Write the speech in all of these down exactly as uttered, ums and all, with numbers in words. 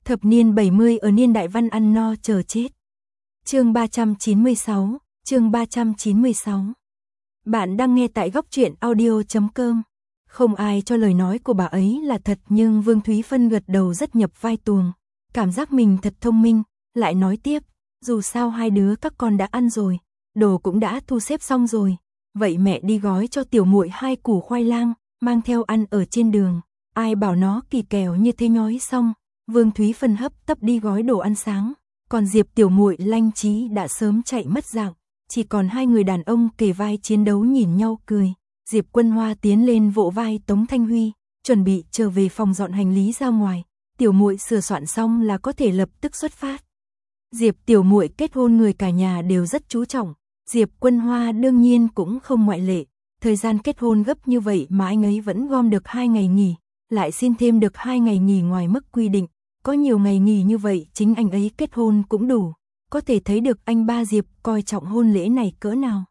Thập niên bảy mươi ở niên đại văn ăn no chờ chết. Chương ba trăm chín mươi sáu, chương ba trăm chín mươi sáu. Bạn đang nghe tại góc truyện audio chấm com. Không ai cho lời nói của bà ấy là thật, nhưng Vương Thúy Phân gật đầu rất nhập vai tuồng, cảm giác mình thật thông minh, lại nói tiếp, dù sao hai đứa các con đã ăn rồi, đồ cũng đã thu xếp xong rồi, vậy mẹ đi gói cho tiểu muội hai củ khoai lang, mang theo ăn ở trên đường. Ai bảo nó kỳ kèo như thế. Nói xong, Vương Thúy Phân hấp tấp đi gói đồ ăn sáng, còn Diệp tiểu muội Lanh Trí đã sớm chạy mất dạng, chỉ còn hai người đàn ông kề vai chiến đấu nhìn nhau cười. Diệp Quân Hoa tiến lên vỗ vai Tống Thanh Huy, chuẩn bị trở về phòng dọn hành lý ra ngoài, tiểu muội sửa soạn xong là có thể lập tức xuất phát. Diệp tiểu muội kết hôn người cả nhà đều rất chú trọng, Diệp Quân Hoa đương nhiên cũng không ngoại lệ, thời gian kết hôn gấp như vậy mà anh ấy vẫn gom được hai ngày nghỉ, lại xin thêm được hai ngày nghỉ ngoài mức quy định, có nhiều ngày nghỉ như vậy chính anh ấy kết hôn cũng đủ, có thể thấy được anh ba Diệp coi trọng hôn lễ này cỡ nào.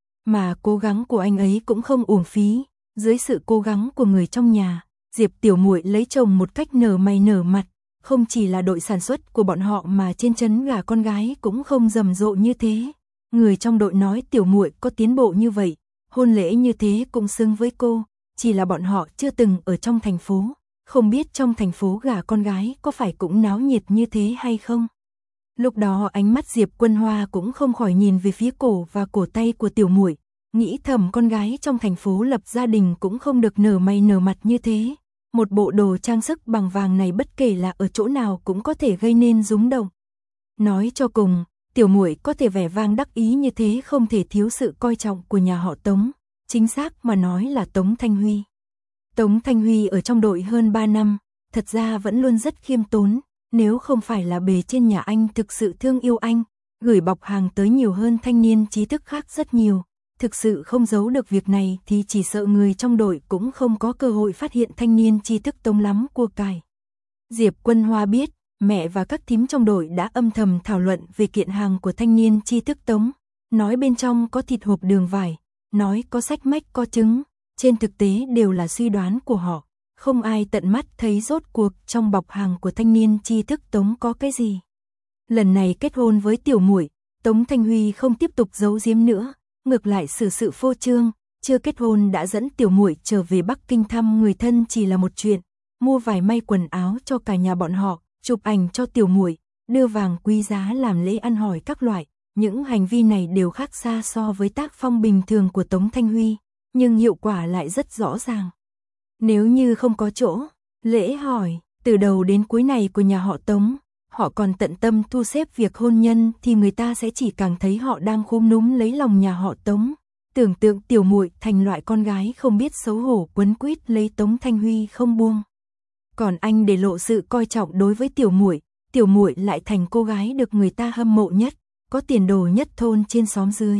Mà cố gắng của anh ấy cũng không uổng phí, dưới sự cố gắng của người trong nhà, Diệp tiểu muội lấy chồng một cách nở mày nở mặt, không chỉ là đội sản xuất của bọn họ mà trên trấn gả con gái cũng không rầm rộ như thế. Người trong đội nói tiểu muội có tiến bộ như vậy, hôn lễ như thế cũng xứng với cô, chỉ là bọn họ chưa từng ở trong thành phố, không biết trong thành phố gả con gái có phải cũng náo nhiệt như thế hay không. Lúc đó ánh mắt Diệp Quân Hoa cũng không khỏi nhìn về phía cổ và cổ tay của tiểu muội, nghĩ thầm con gái trong thành phố lập gia đình cũng không được nở mày nở mặt như thế. Một bộ đồ trang sức bằng vàng này bất kể là ở chỗ nào cũng có thể gây nên rúng động. Nói cho cùng, tiểu muội có thể vẻ vang đắc ý như thế không thể thiếu sự coi trọng của nhà họ Tống, chính xác mà nói là Tống Thanh Huy. Tống Thanh Huy ở trong đội hơn ba năm, thật ra vẫn luôn rất khiêm tốn, nếu không phải là bề trên nhà anh thực sự thương yêu anh, gửi bọc hàng tới nhiều hơn thanh niên trí thức khác rất nhiều, thực sự không giấu được việc này thì chỉ sợ người trong đội cũng không có cơ hội phát hiện thanh niên trí thức Tống lắm cua cải. Diệp Quân Hoa biết, mẹ và các thím trong đội đã âm thầm thảo luận về kiện hàng của thanh niên trí thức Tống, nói bên trong có thịt hộp đường vải, nói có sách mách có trứng, trên thực tế đều là suy đoán của họ, không ai tận mắt thấy rốt cuộc trong bọc hàng của thanh niên tri thức Tống có cái gì. Lần này kết hôn với tiểu muội, Tống Thanh Huy không tiếp tục giấu giếm nữa, ngược lại xử sự phô trương, chưa kết hôn đã dẫn tiểu muội trở về Bắc Kinh thăm người thân chỉ là một chuyện, mua vải may quần áo cho cả nhà bọn họ, chụp ảnh cho tiểu muội, đưa vàng quý giá làm lễ ăn hỏi các loại, những hành vi này đều khác xa so với tác phong bình thường của Tống Thanh Huy, nhưng hiệu quả lại rất rõ ràng. Nếu như không có chỗ lễ hỏi từ đầu đến cuối này của nhà họ Tống, họ còn tận tâm thu xếp việc hôn nhân thì người ta sẽ chỉ càng thấy họ đang khúm núm lấy lòng nhà họ Tống. Tưởng tượng tiểu muội thành loại con gái không biết xấu hổ quấn quýt lấy Tống Thanh Huy không buông. Còn anh để lộ sự coi trọng đối với tiểu muội, tiểu muội lại thành cô gái được người ta hâm mộ nhất, có tiền đồ nhất thôn trên xóm dưới.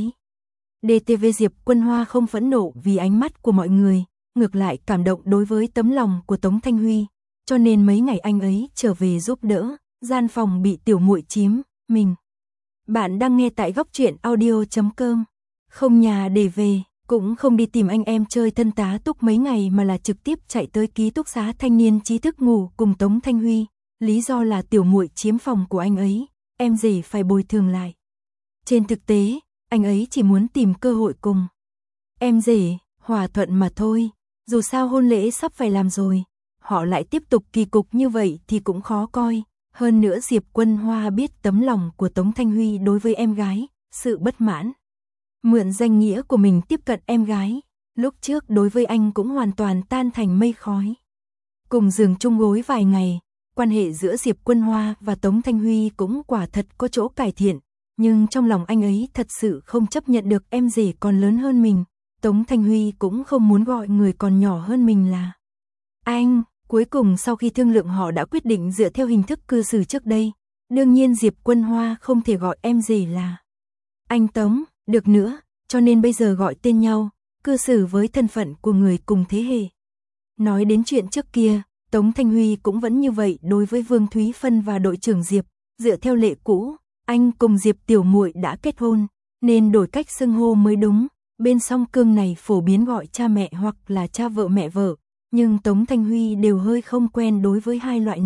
đê tê vê Diệp Quân Hoa không phẫn nộ vì ánh mắt của mọi người, ngược lại cảm động đối với tấm lòng của Tống Thanh Huy, cho nên mấy ngày anh ấy trở về giúp đỡ, gian phòng bị tiểu muội chiếm mình. Bạn đang nghe tại góc truyện audio chấm com. Không nhà để về, cũng không đi tìm anh em chơi thân tá túc mấy ngày mà là trực tiếp chạy tới ký túc xá thanh niên trí thức ngủ cùng Tống Thanh Huy, lý do là tiểu muội chiếm phòng của anh ấy, em rể phải bồi thường lại. Trên thực tế, anh ấy chỉ muốn tìm cơ hội cùng em rể hòa thuận mà thôi, dù sao hôn lễ sắp phải làm rồi, họ lại tiếp tục kỳ cục như vậy thì cũng khó coi. Hơn nữa Diệp Quân Hoa biết tấm lòng của Tống Thanh Huy đối với em gái, sự bất mãn, mượn danh nghĩa của mình tiếp cận em gái, lúc trước đối với anh cũng hoàn toàn tan thành mây khói. Cùng giường chung gối vài ngày, quan hệ giữa Diệp Quân Hoa và Tống Thanh Huy cũng quả thật có chỗ cải thiện, nhưng trong lòng anh ấy thật sự không chấp nhận được em rể còn lớn hơn mình. Tống Thanh Huy cũng không muốn gọi người còn nhỏ hơn mình là anh. Cuối cùng sau khi thương lượng họ đã quyết định dựa theo hình thức cư xử trước đây. Đương nhiên Diệp Quân Hoa không thể gọi em rể là anh Tống được nữa, cho nên bây giờ gọi tên nhau, cư xử với thân phận của người cùng thế hệ. Nói đến chuyện trước kia, Tống Thanh Huy cũng vẫn như vậy đối với Vương Thúy Phân và đội trưởng Diệp, dựa theo lệ cũ, anh cùng Diệp tiểu muội đã kết hôn, nên đổi cách xưng hô mới đúng. Bên song cương này phổ biến gọi cha mẹ hoặc là cha vợ mẹ vợ, nhưng Tống Thanh Huy đều hơi không quen đối với hai loại này,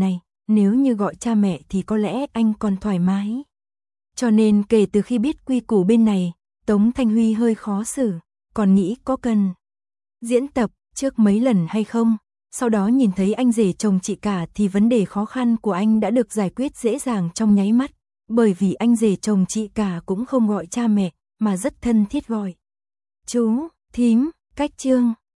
nếu như gọi cha mẹ thì có lẽ anh còn thoải mái. Cho nên kể từ khi biết quy củ bên này, Tống Thanh Huy hơi khó xử, còn nghĩ có cần diễn tập trước mấy lần hay không. Sau đó nhìn thấy anh rể chồng chị cả thì vấn đề khó khăn của anh đã được giải quyết dễ dàng trong nháy mắt, bởi vì anh rể chồng chị cả cũng không gọi cha mẹ, mà rất thân thiết gọi chú, thím, cách chương.